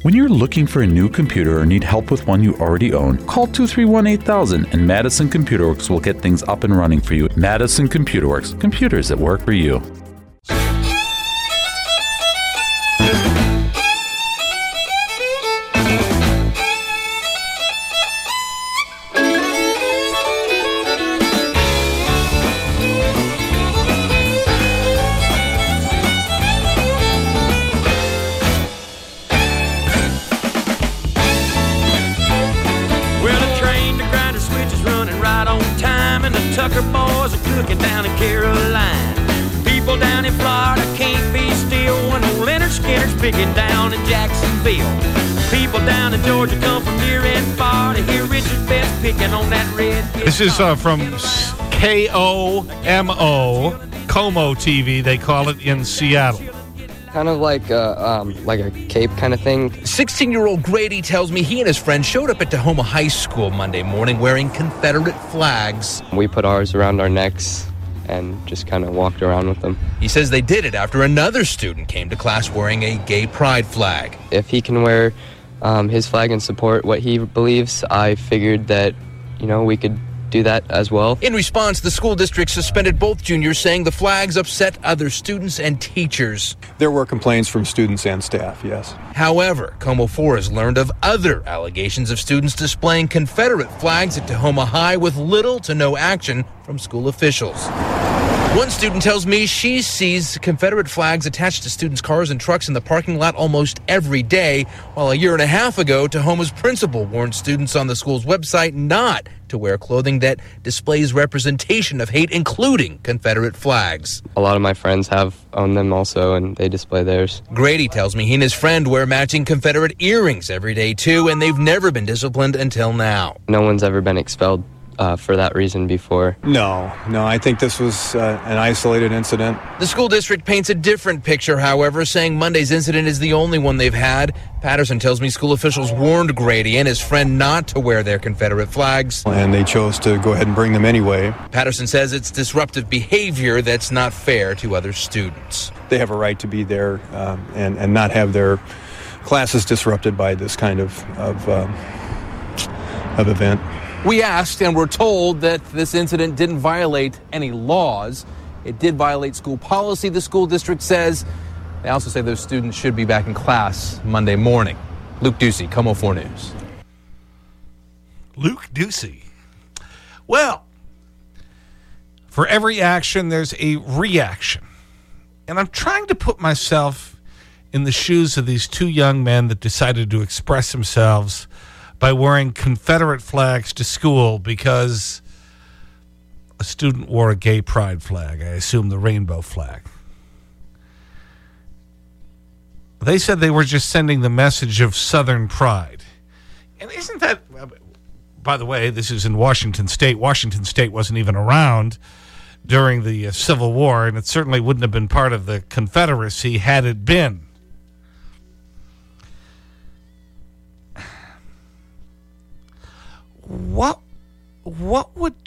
When you're looking for a new computer or need help with one you already own, call 231-8000 and Madison Computer Works will get things up and running for you. Madison Computer Works, computers that work for you. Tucker boys are cooking down in Carolina. People down in Florida can't be still when old Leonard Skinner's picking down in Jacksonville. People down in Georgia come from near and far to hear Richard Best picking on that red guitar. This is from KOMO, Como TV, they call it in Seattle. Kind of like a cape kind of thing. 16-year-old Grady tells me he and his friend showed up at Tahoma High School Monday morning wearing Confederate flags. We put ours around our necks and just kind of walked around with them. He says they did it after another student came to class wearing a gay pride flag. If he can wear his flag and support what he believes, I figured that, we could do that as well. In response, the school district suspended both juniors, saying the flags upset other students and teachers. There were complaints from students and staff, yes. However, Como 4 has learned of other allegations of students displaying Confederate flags at Tahoma High with little to no action from school officials. One student tells me she sees Confederate flags attached to students' cars and trucks in the parking lot almost every day, while a year and a half ago, Tahoma's principal warned students on the school's website not to wear clothing that displays representation of hate, including Confederate flags. A lot of my friends have owned them also, and they display theirs. Grady tells me he and his friend wear matching Confederate earrings every day, too, and they've never been disciplined until now. No one's ever been expelled for that reason before. No, I think this was an isolated incident. The school district paints a different picture, however, saying Monday's incident is the only one they've had. Patterson tells me school officials warned Grady and his friend not to wear their Confederate flags. And they chose to go ahead and bring them anyway. Patterson says it's disruptive behavior that's not fair to other students. They have a right to be there and not have their classes disrupted by this kind of event. We asked and were told that this incident didn't violate any laws. It did violate school policy, the school district says. They also say those students should be back in class Monday morning. Luke Ducey, Como 4 News. Luke Ducey. Well, for every action, there's a reaction. And I'm trying to put myself in the shoes of these two young men that decided to express themselves by wearing Confederate flags to school because a student wore a gay pride flag, I assume the rainbow flag. They said they were just sending the message of Southern pride. And isn't that, by the way, this is in Washington State. Washington State wasn't even around during the Civil War, and it certainly wouldn't have been part of the Confederacy had it been. What would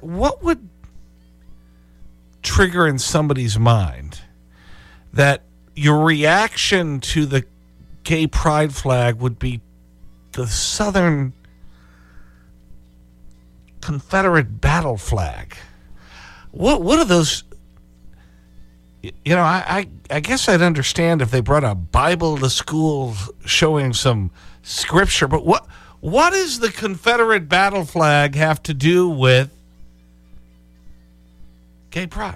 trigger in somebody's mind that your reaction to the gay pride flag would be the Southern Confederate battle flag? What are those? I guess I'd understand if they brought a Bible to school showing some scripture, but what does the Confederate battle flag have to do with gay pride?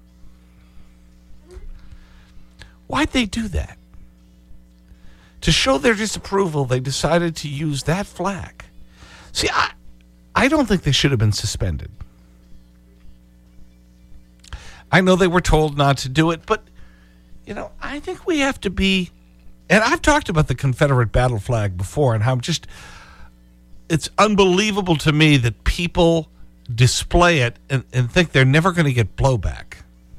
Why'd they do that? To show their disapproval, they decided to use that flag. See, I don't think they should have been suspended. I know they were told not to do it, but, I think we have to be, and I've talked about the Confederate battle flag before and how it's unbelievable to me that people display it and think they're never going to get blowback.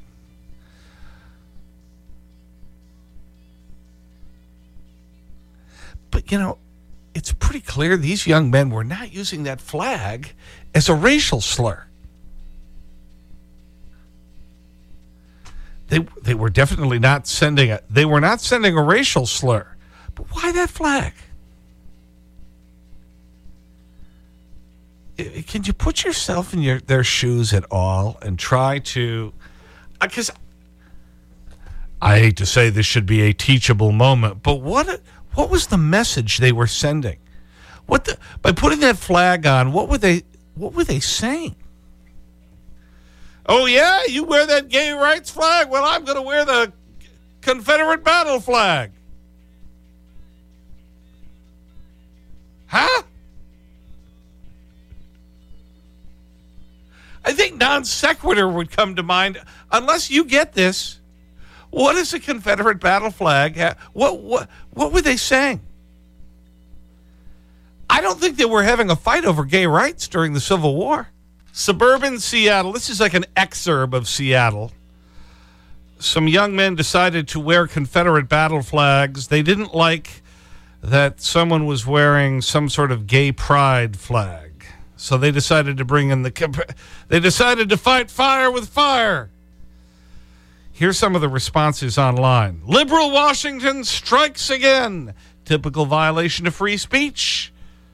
But, it's pretty clear these young men were not using that flag as a racial slur. They were definitely not sending a racial slur, But why that flag? Can you put yourself in their shoes at all and try to... Because I hate to say this should be a teachable moment, but what was the message they were sending? By putting that flag on, what were they saying? Oh, yeah, you wear that gay rights flag? Well, I'm going to wear the Confederate battle flag. Huh? I think non sequitur would come to mind. Unless you get this, what is a Confederate battle flag? What were they saying? I don't think they were having a fight over gay rights during the Civil War. Suburban Seattle. This is like an exurb of Seattle. Some young men decided to wear Confederate battle flags. They didn't like that someone was wearing some sort of gay pride flag. So they decided to bring in they decided to fight fire with fire. Here's some of the responses online. Liberal Washington strikes again. Typical violation of free speech.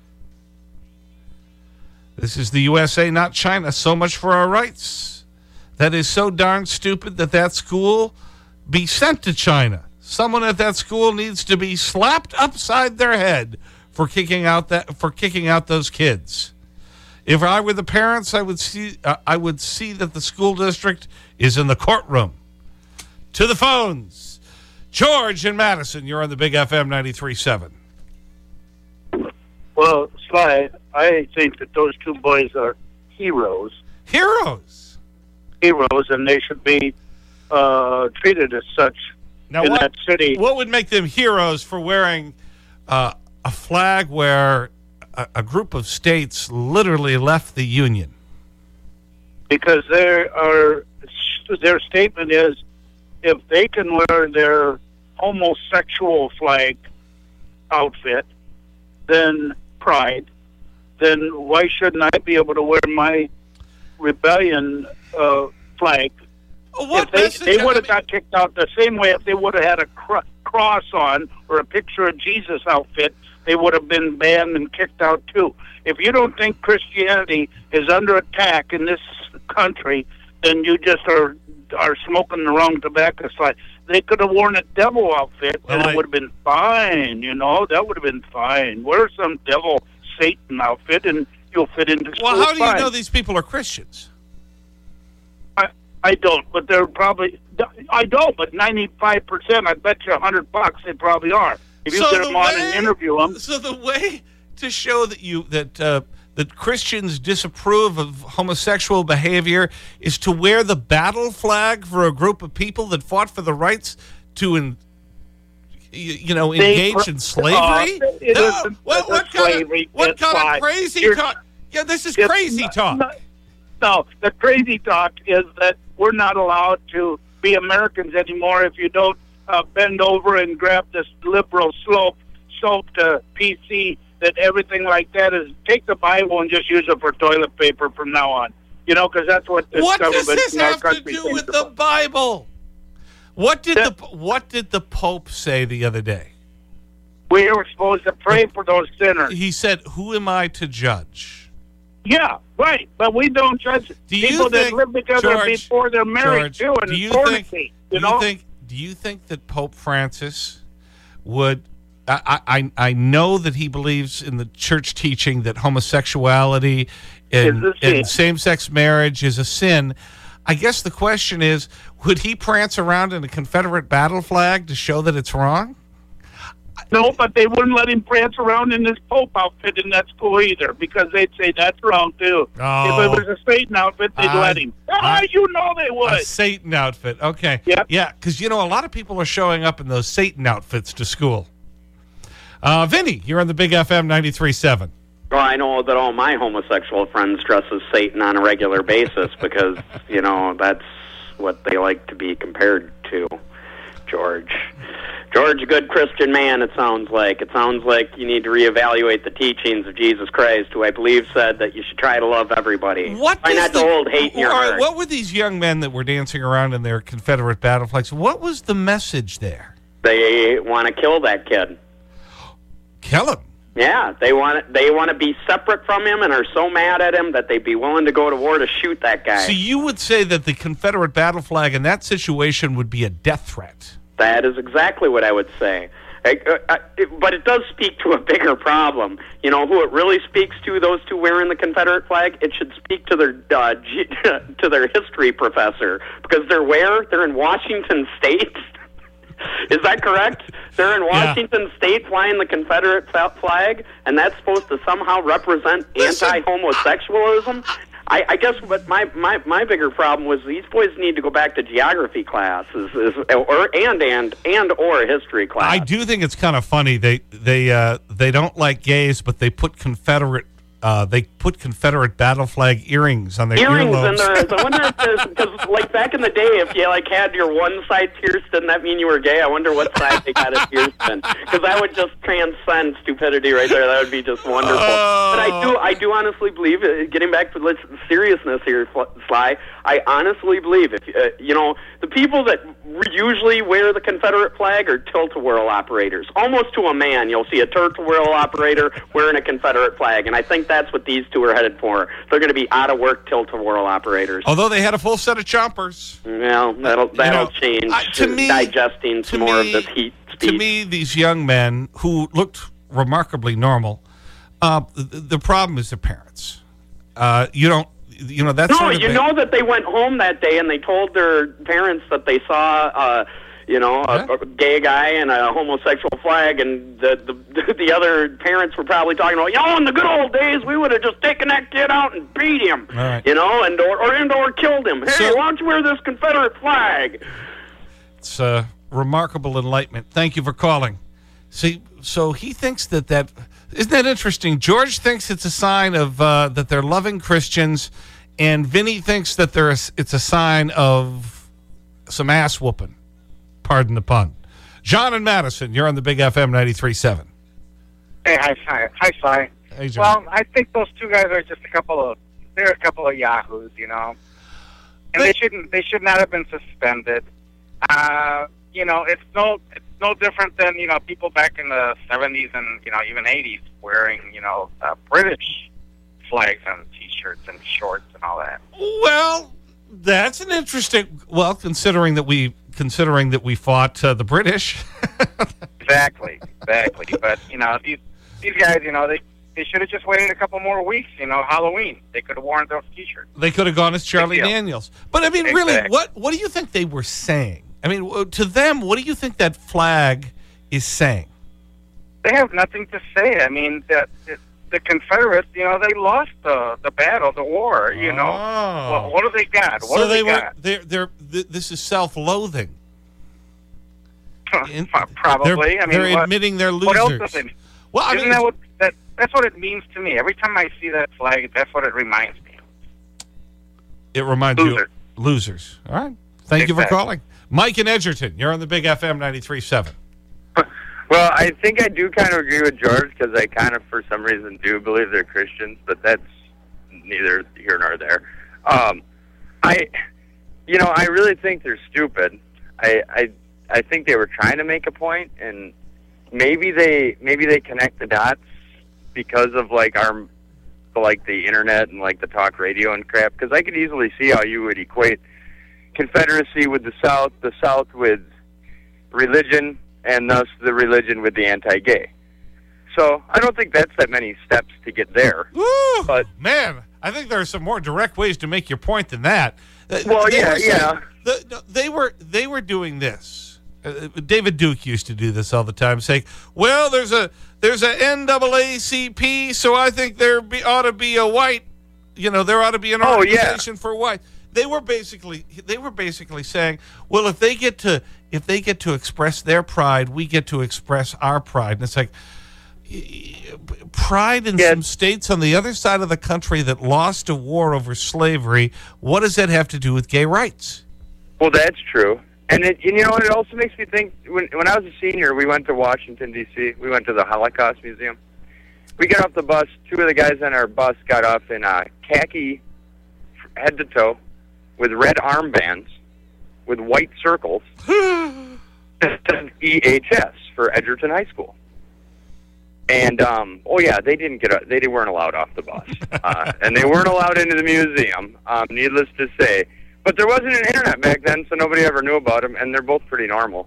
This is the USA, not China. So much for our rights. That is so darn stupid that school be sent to China. Someone at that school needs to be slapped upside their head for kicking out those kids. If I were the parents, I would see that the school district is in the courtroom. To the phones. George in Madison, you're on the Big FM 93.7. Well, Sly, I think that those two boys are heroes. Heroes? Heroes, and they should be treated as such now, in that city. What would make them heroes for wearing a flag where a group of states literally left the Union? Because their statement is, if they can wear their homosexual flag outfit, then pride, then why shouldn't I be able to wear my rebellion flag? If they would have got kicked out the same way if they would have had a cross on or a picture of Jesus outfit, they would have been banned and kicked out too. If you don't think Christianity is under attack in this country, then you just are smoking the wrong tobacco side. They could have worn a devil outfit and it would have been fine, you know. That would have been fine. Wear some devil Satan outfit and you'll fit into school. Well, how do you know these people are Christians? I don't, but they're probably... I don't, but 95%, I bet you $100 they probably are. If you get them on and interview them... So the way to show that Christians disapprove of homosexual behavior is to wear the battle flag for a group of people that fought for the rights to engage in slavery? What kind of crazy talk? Yeah, this is crazy talk. No, the crazy talk is that we're not allowed to be Americans anymore if you don't bend over and grab this liberal slope to PC, that everything like that is, take the Bible and just use it for toilet paper from now on. You know, because that's what this government in our country thinks. What does this have to do with the Bible? What did the Pope say the other day? We were supposed to pray for those sinners. He said, who am I to judge? Yeah, right. But we don't judge people that live together before they're married, too, and fornicate. Do you think that Pope Francis would... I know that he believes in the church teaching that homosexuality and same-sex marriage is a sin. I guess the question is, would he prance around in a Confederate battle flag to show that it's wrong? No, but they wouldn't let him prance around in his Pope outfit in that school either, because they'd say that's wrong, too. Oh. If it was a Satan outfit, they'd let him. You know they would. A Satan outfit. Okay. Yep. Yeah, because, a lot of people are showing up in those Satan outfits to school. Vinny, you're on the Big FM 93.7. Well, I know that all my homosexual friends dress as Satan on a regular basis because, that's what they like to be compared to. George, a good Christian man, it sounds like. It sounds like you need to reevaluate the teachings of Jesus Christ, who I believe said that you should try to love everybody. Try not to hold hate in your heart. What were these young men that were dancing around in their Confederate battle flags? What was the message there? They want to kill that kid. Kill him. Yeah, they want to be separate from him and are so mad at him that they'd be willing to go to war to shoot that guy. So you would say that the Confederate battle flag in that situation would be a death threat? That is exactly what I would say. But it does speak to a bigger problem. You know who it really speaks to? Those two wearing the Confederate flag. It should speak to their to their history professor, because they're where? They're in Washington State. Is that correct? They're in Washington State flying the Confederate flag, and that's supposed to somehow represent anti-homosexualism? I guess what my bigger problem was, these boys need to go back to geography classes or history class. I do think it's kind of funny. They don't like gays, but they put Confederate battle flag earrings on their earlobes. I wonder if there's, because like back in the day, if you like had your one side pierced, didn't that mean you were gay? I wonder what side they got it pierced in, because that would just transcend stupidity right there. That would be just wonderful. But I do honestly believe, getting back to the seriousness here, Sly, I honestly believe if the people that usually wear the Confederate flag are tilt-a-whirl operators. Almost to a man, you'll see a tilt-a-whirl operator wearing a Confederate flag, and I think that's what these two are headed for. They're going to be out-of-work tilt-a-whirl operators. Although they had a full set of chompers. Well, that'll change. To me, digesting some more of this heat speech. To me, these young men who looked remarkably normal, the problem is their parents. That's know that they went home that day and they told their parents that they saw, a gay guy and a homosexual flag, and the other parents were probably talking about, in the good old days, we would have just taken that kid out and beat him, right. or killed him. Hey, why don't you wear this Confederate flag? It's remarkable enlightenment. Thank you for calling. See, so he thinks that isn't that interesting? George thinks it's a sign of that they're loving Christians, and Vinny thinks that it's a sign of some ass whooping. Pardon the pun. John and Madison, you're on the Big FM 93.7. Hey, hi, Sly. Hey, John. Well, I think those two guys are just a couple of yahoos, and they should not have been suspended. It's no different than, people back in the 70s and, even 80s wearing, British flags on T-shirts and shorts and all that. Well, that's an interesting, considering that we fought the British. Exactly. But, these guys, they should have just waited a couple more weeks, Halloween. They could have worn those T-shirts. They could have gone as Charlie Daniels. But, I mean, really, what do you think they were saying? I mean, to them, what do you think that flag is saying? They have nothing to say. I mean, the Confederates, they lost the battle, the war, Well, what do they got? This is self-loathing. Probably. They're admitting they're losers. What else does it mean? Well, that's what it means to me. Every time I see that flag, that's what it reminds me of. It reminds you of losers. All right. Thank you for calling. Mike in Edgerton, you're on the Big FM 93.7. Well, I think I do kind of agree with George, because I kind of, for some reason, do believe they're Christians, but that's neither here nor there. I really think they're stupid. I think they were trying to make a point, and maybe they connect the dots because of the internet and the talk radio and crap. Because I could easily see how you would equate Confederacy with the South with religion, and thus the religion with the anti-gay. So I don't think that's that many steps to get there. Woo! But man, I think there are some more direct ways to make your point than that. Well, They were doing this. David Duke used to do this all the time, saying, "Well, there's a NAACP, so I think ought to be a white. There ought to be an organization for white." They were basically saying, well, if they get to express their pride, we get to express our pride. And it's like pride in some states on the other side of the country that lost a war over slavery. What does that have to do with gay rights? Well, that's true. And it also makes me think, when I was a senior, we went to Washington, D.C. We went to the Holocaust Museum. We got off the bus. Two of the guys on our bus got off in khaki head to toe, with red armbands, with white circles, EHS for Edgerton High School. And oh yeah, they weren't allowed off the bus, and they weren't allowed into the museum. Needless to say, but there wasn't an internet back then, so nobody ever knew about them, and they're both pretty normal.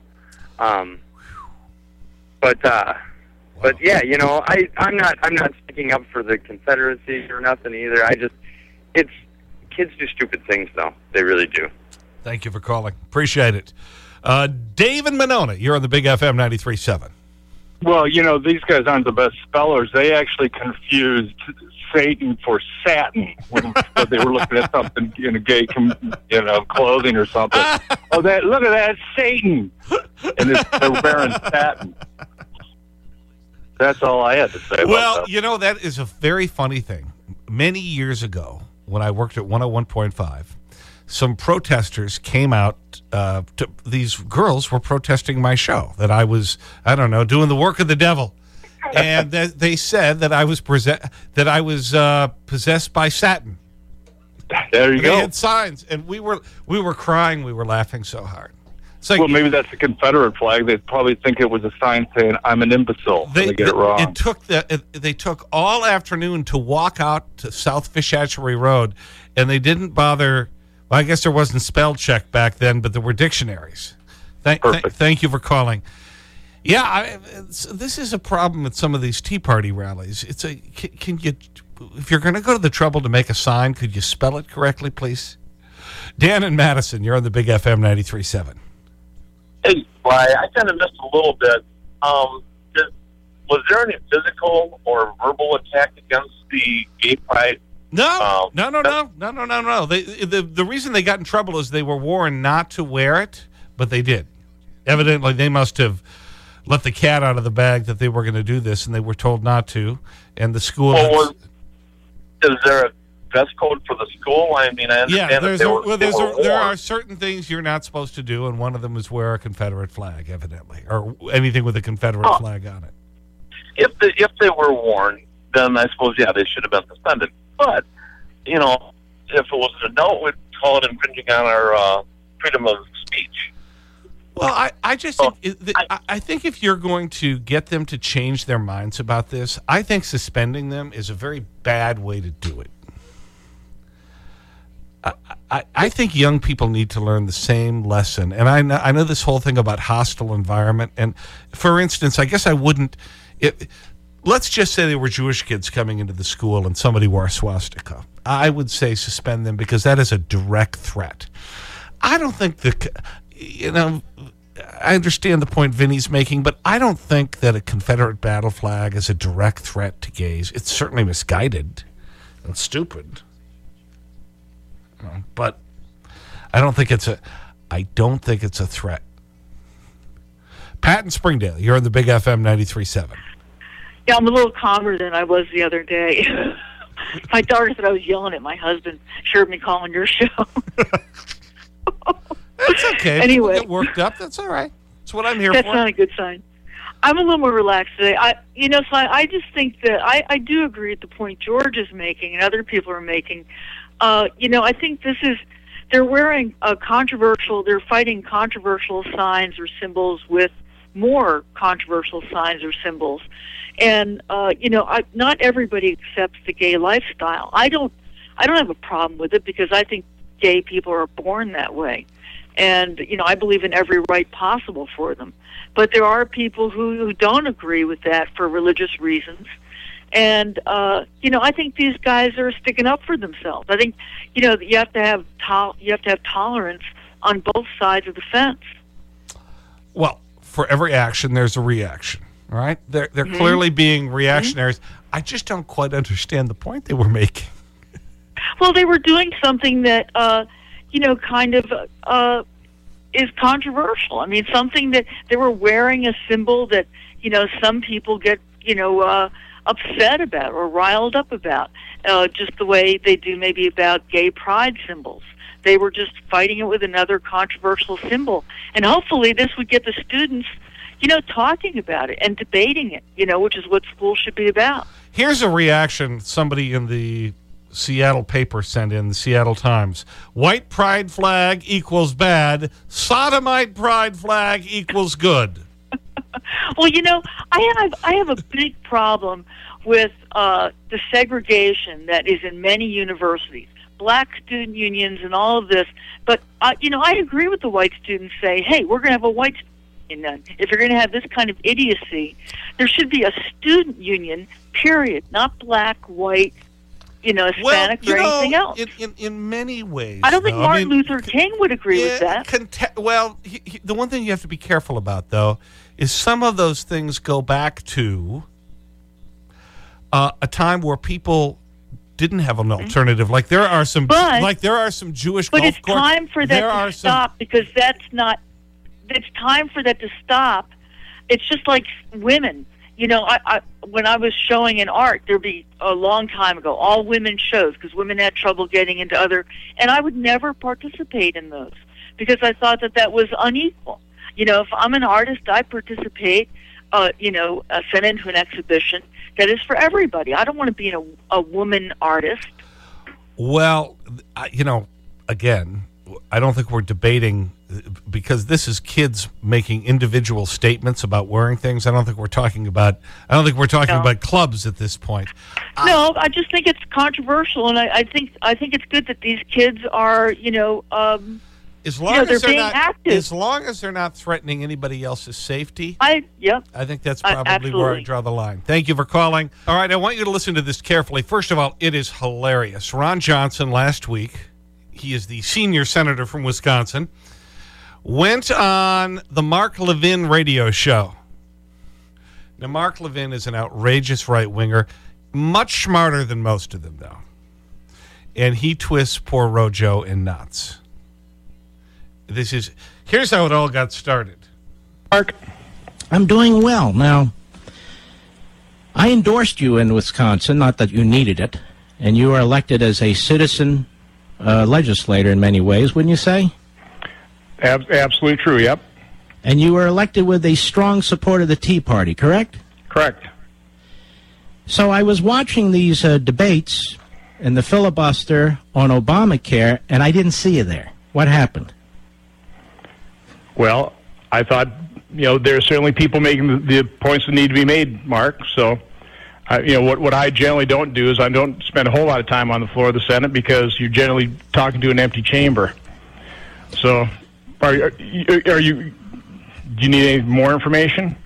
But yeah, you know, I'm not sticking up for the Confederacy or nothing either. Kids do stupid things though. They really do. Thank you for calling. Appreciate it. Dave and Monona, you're on the Big FM 93.7. Well, you know, these guys aren't the best spellers. They actually confused Satan for satin when they were looking at something in a gay, clothing or something. Oh, look at that, Satan. And they're wearing satin. That's all I had to say about Well, you know, that is a very funny thing. Many years ago, when I worked at 101.5, some protesters came out. These girls were protesting my show, that I was, I don't know, doing the work of the devil. And they said that I was possessed by Satan. There you go. They had signs, and we were crying. We were laughing so hard. Like, well, maybe that's a Confederate flag. They probably think it was a sign saying, I'm an imbecile. They get it wrong. They took all afternoon to walk out to South Fish Hatchery Road, and they didn't bother. Well, I guess there wasn't spell check back then, but there were dictionaries. Thank you for calling. Yeah, this is a problem with some of these Tea Party rallies. Can you, if you're going to go to the trouble to make a sign, could you spell it correctly, please? Dan and Madison, you're on the Big FM 93.7. Hey, I kind of missed a little bit. Was there any physical or verbal attack against the gay pride? No. The reason they got in trouble is they were warned not to wear it, but they did. Evidently, they must have let the cat out of the bag that they were going to do this, and they were told not to. And the school... Well, is there a dress code for the school? I mean, I understand there are certain things you're not supposed to do, and one of them is wear a Confederate flag, evidently, or anything with a Confederate flag on it. If they were warned, then I suppose, yeah, they should have been suspended. But, you know, if it was an adult, we'd call it infringing on our freedom of speech. Well, I just think, I think if you're going to get them to change their minds about this, I think suspending them is a very bad way to do it. I think young people need to learn the same lesson. And I know this whole thing about hostile environment. And, for instance, I guess I wouldn't... Let's just say there were Jewish kids coming into the school and somebody wore a swastika. I would say suspend them because that is a direct threat. I don't think I understand the point Vinny's making, but I don't think that a Confederate battle flag is a direct threat to gays. It's certainly misguided and stupid. But I don't think it's a threat. Pat in Springdale, you're on the Big FM 93.7. Yeah, I'm a little calmer than I was the other day. My daughter said I was yelling at my husband. She heard me calling your show. That's okay. Anyway. People get worked up. That's all right. That's what I'm here for. for. That's not a good sign. I'm a little more relaxed today. I just think that I do agree with the point George is making and other people are making. I think they're wearing they're fighting controversial signs or symbols with more controversial signs or symbols. And, not everybody accepts the gay lifestyle. I don't have a problem with it because I think gay people are born that way. And, I believe in every right possible for them. But there are people who don't agree with that for religious reasons. And, I think these guys are sticking up for themselves. I think, you have to have tolerance on both sides of the fence. Well, for every action, there's a reaction, right? They're clearly being reactionaries. I just don't quite understand the point they were making. Well, they were doing something that, is controversial. I mean, something that they were wearing a symbol that, some people get, upset about or riled up about, just the way they do maybe about gay pride symbols. They were just fighting it with another controversial symbol. And hopefully this would get the students, talking about it and debating it, which is what school should be about. Here's a reaction somebody in the Seattle paper sent in, the Seattle Times. White pride flag equals bad. Sodomite pride flag equals good. Well, you know, I have a big problem with the segregation that is in many universities, black student unions and all of this. But, you know, I agree with the white students say, hey, we're going to have a white student union. If you're going to have this kind of idiocy, there should be a student union, period, not black, white, you know, Hispanic or anything else. In many ways. I don't think Martin Luther King would agree with that. The one thing you have to be careful about, though, is some of those things go back to a time where people didn't have an alternative. Like there are some, Jewish golf courses. But it's time for that to stop because that's not. It's time for that to stop. It's just like women. You know, when I was showing in art, there'd be a long time ago, all women shows because women had trouble getting into other, and I would never participate in those because I thought that was unequal. You know, if I'm an artist, I participate, you know, sent into an exhibition that is for everybody. I don't want to be a woman artist. Well, you know, again, I don't think we're debating because this is kids making individual statements about wearing things. I don't think we're talking about about clubs at this point. No, I just think it's controversial, and I think it's good that these kids are, you know, as long as they're they're being not active. As long as they're not threatening anybody else's safety. I think that's probably where I draw the line. Thank you for calling. All right, I want you to listen to this carefully. First of all, it is hilarious. Ron Johnson last week, he is the senior senator from Wisconsin, went on the Mark Levin radio show. Now, Mark Levin is an outrageous right-winger, much smarter than most of them, though. And he twists poor Rojo in knots. Here's how it all got started. Mark, I'm doing well. Now, I endorsed you in Wisconsin, not that you needed it, and you were elected as a citizen legislator in many ways, wouldn't you say? Absolutely true, yep. And you were elected with a strong support of the Tea Party, correct? Correct. So I was watching these debates and the filibuster on Obamacare, and I didn't see you there. What happened? Well, I thought, you know, there are certainly people making the points that need to be made, Mark. So, you know, what I generally don't do is I don't spend a whole lot of time on the floor of the Senate because you're generally talking to an empty chamber. So, do you need any more information?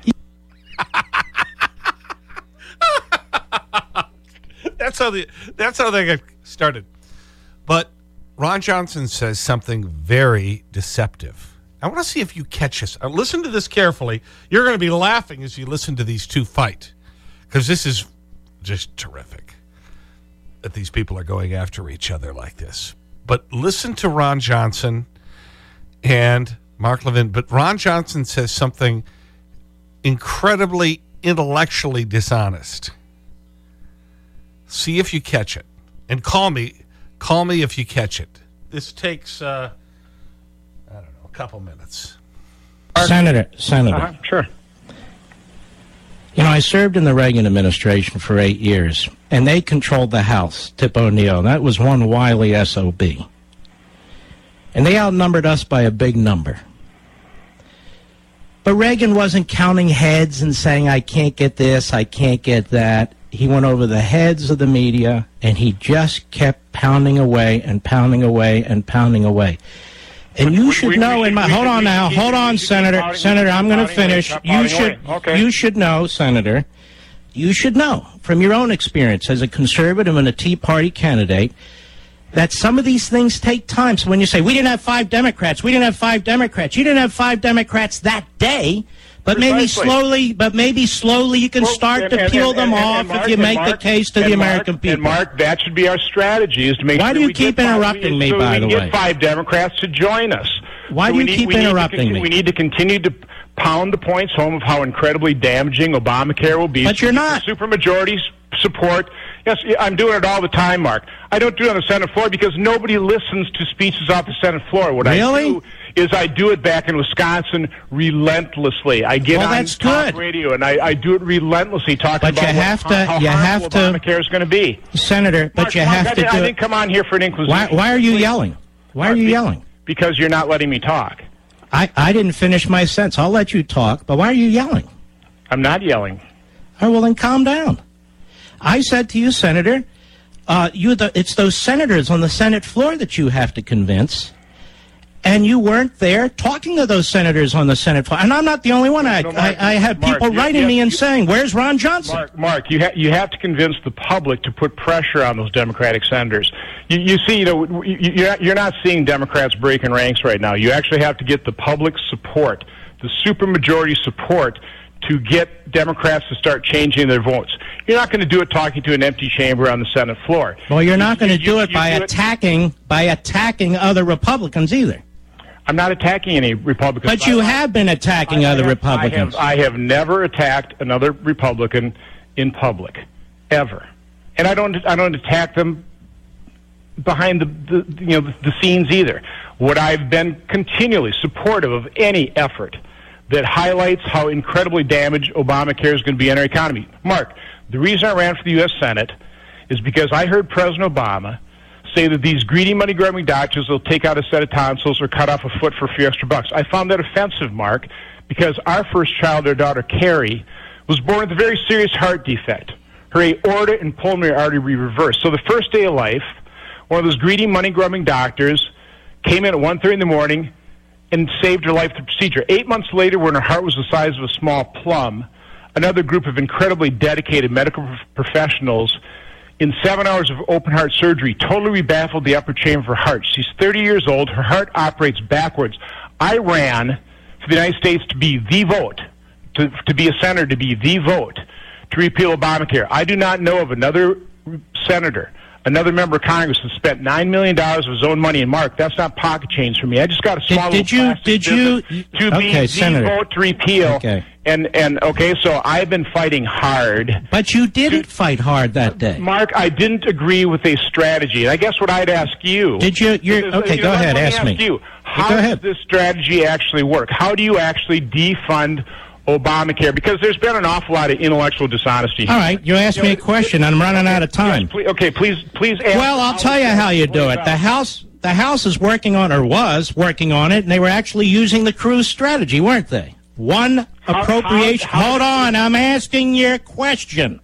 That's how they got started. But Ron Johnson says something very deceptive. I want to see if you catch this. Listen to this carefully. You're going to be laughing as you listen to these two fight because this is just terrific that these people are going after each other like this. But listen to Ron Johnson and Mark Levin. But Ron Johnson says something incredibly intellectually dishonest. See if you catch it. And call me if you catch it. This takes, I don't know, a couple minutes. Senator. Sure. You know, I served in the Reagan administration for 8 years, and they controlled the House, Tip O'Neill. That was one wily SOB. And they outnumbered us by a big number. But Reagan wasn't counting heads and saying, I can't get this, I can't get that. He went over the heads of the media, and he just kept pounding away and pounding away and pounding away. And you should know in my... Hold on, Senator. Senator, I'm going to finish. You should know, Senator, you should know from your own experience as a conservative and a Tea Party candidate that some of these things take time. So when you say, we didn't have 5 Democrats, you didn't have 5 Democrats that day, but maybe slowly you can start to peel them off if you make the case to the American people. And Mark, that should be our strategy, is to make Why do you keep interrupting me, by the way? Get 5 Democrats to join us. Why do you keep interrupting me? We need to continue to pound the points home of how incredibly damaging Obamacare will be. But you're not. Supermajorities support. Yes, I'm doing it all the time, Mark. I don't do it on the Senate floor because nobody listens to speeches off the Senate floor. What I do is I do it back in Wisconsin relentlessly. I get on talk radio and I do it relentlessly, talking about how harmful Obamacare is going to be. Senator, but you have to do it. I didn't come on here for an inclusion. Why are you yelling? Why are you yelling? Because you're not letting me talk. I didn't finish my sentence. I'll let you talk, but why are you yelling? I'm not yelling. Oh, well, then calm down. I said to you, Senator, it's those senators on the Senate floor that you have to convince, and you weren't there talking to those senators on the Senate floor. And I'm not the only one. I had people writing me and saying, where's Ron Johnson? Mark, you have to convince the public to put pressure on those Democratic senators. You see, you're not seeing Democrats breaking ranks right now. You actually have to get the public support, the supermajority support, to get Democrats to start changing their votes. You're not going to do it talking to an empty chamber on the Senate floor. Well, you're not going to do it by attacking other Republicans either. I'm not attacking any Republicans. But you have been attacking other Republicans. I have never attacked another Republican in public, ever. And I don't attack them behind the scenes either. What I've been continually supportive of any effort that highlights how incredibly damaged Obamacare is going to be in our economy. Mark, the reason I ran for the U.S. Senate is because I heard President Obama say that these greedy, money-grubbing doctors will take out a set of tonsils or cut off a foot for a few extra bucks. I found that offensive, Mark, because our first child, our daughter Carrie, was born with a very serious heart defect. Her aorta and pulmonary artery reversed. So the first day of life, one of those greedy, money-grubbing doctors came in at 1:30 in the morning and saved her life through the procedure. 8 months later, when her heart was the size of a small plum, another group of incredibly dedicated medical professionals, in 7 hours of open-heart surgery, totally rebaffled the upper chamber of her heart. She's 30 years old. Her heart operates backwards. I ran for the United States to be the vote, to be a senator, to be the vote, to repeal Obamacare. I do not know of another senator, another member of Congress that spent $9 million of his own money. And Mark, that's not pocket change for me. I just got a small did you to be the Senator. vote to repeal. Okay. And okay, so I've been fighting hard. But you didn't fight hard that day. Mark, I didn't agree with a strategy. And I guess what I'd ask you. Did you? Okay, go ahead. Ask me. You, how does this strategy actually work? How do you actually defund Obamacare? Because there's been an awful lot of intellectual dishonesty. All right, you asked me a question. I'm running out of time. Yes, please ask. Well, I'll tell you how you do it. The House is working on, or was working on it, and they were actually using the Cruz strategy, weren't they? One appropriation. Hold on, I'm asking you a question.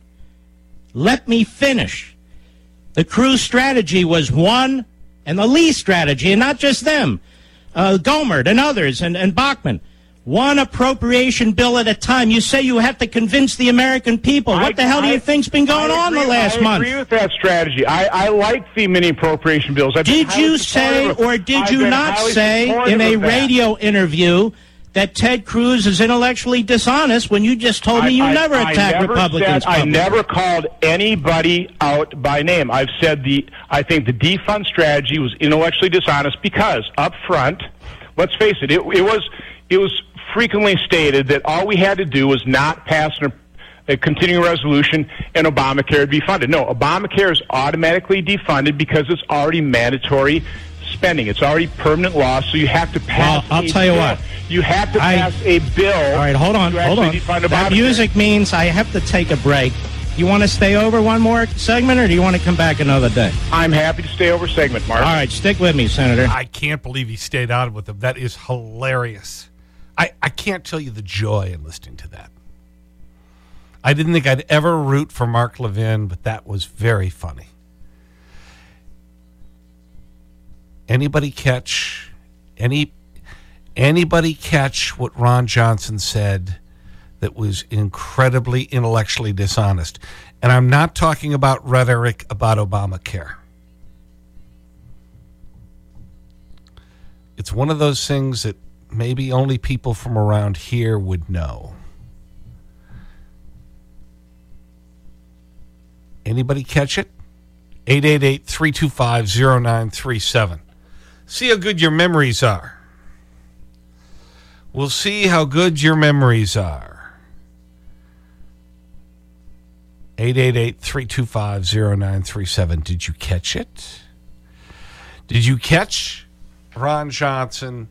Let me finish. The Cruz strategy was one, and the Lee strategy, and not just them, Gohmert and others, and Bachmann. One appropriation bill at a time. You say you have to convince the American people. What the hell do you think's been going on the last month? I agree with that strategy. I like the mini appropriation bills. Did you say or did you not say in a radio interview that Ted Cruz is intellectually dishonest when you just told me you never attacked Republicans? I never called anybody out by name. I've said I think the defund strategy was intellectually dishonest because up front, let's face it, it was frequently stated that all we had to do was not pass a continuing resolution and Obamacare would be funded. No, Obamacare is automatically defunded because it's already mandatory spending. It's already permanent law, so you have to pass I'll tell you what. You have to pass a bill. All right, hold on. That music means I have to take a break. You want to stay over one more segment, or do you want to come back another day? I'm happy to stay over segment, Mark. All right, stick with me, Senator. I can't believe he stayed on with them. That is hilarious. I can't tell you the joy in listening to that. I didn't think I'd ever root for Mark Levin, but that was very funny. Anybody catch what Ron Johnson said that was incredibly intellectually dishonest? And I'm not talking about rhetoric about Obamacare. It's one of those things that maybe only people from around here would know. Anybody catch it? 888-325-0937. See how good your memories are. We'll see how good your memories are. 888-325-0937. Did you catch it? Did you catch Ron Johnson?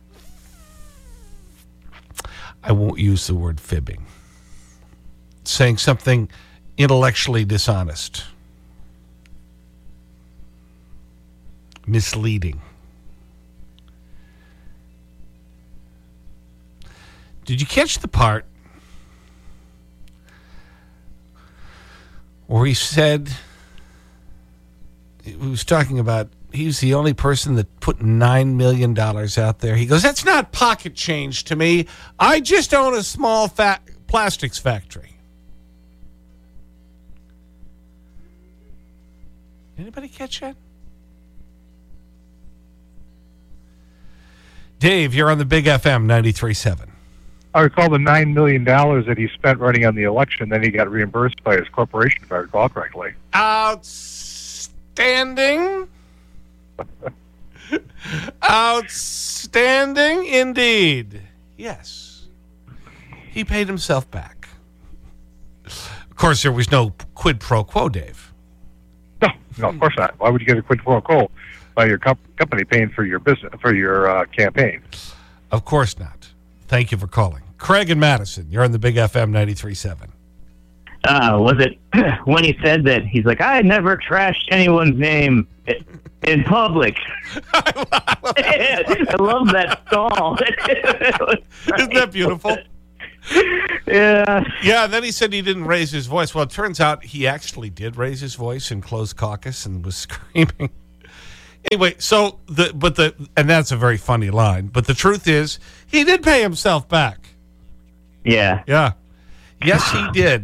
I won't use the word fibbing. Saying something intellectually dishonest. Misleading. Did you catch the part where he said, he was talking about, he was the only person that put $9 million out there. He goes, that's not pocket change to me. I just own a small plastics factory. Anybody catch that? Dave, you're on the Big FM 93.7. I recall the $9 million that he spent running on the election, then he got reimbursed by his corporation, if I recall correctly. Outstanding. Outstanding indeed. Yes. He paid himself back. Of course, there was no quid pro quo, Dave. No, of course not. Why would you get a quid pro quo by your company paying for your business, for your campaign? Of course not. Thank you for calling. Craig and Madison, you're on the Big FM 93.7. Was it when he said that he's like, I never trashed anyone's name in public? I love that stall. Isn't that beautiful? Yeah. Yeah, and then he said he didn't raise his voice. Well, it turns out he actually did raise his voice in closed caucus and was screaming. Anyway, so, and that's a very funny line, but the truth is, he did pay himself back. Yeah. Yeah. Yes, he did.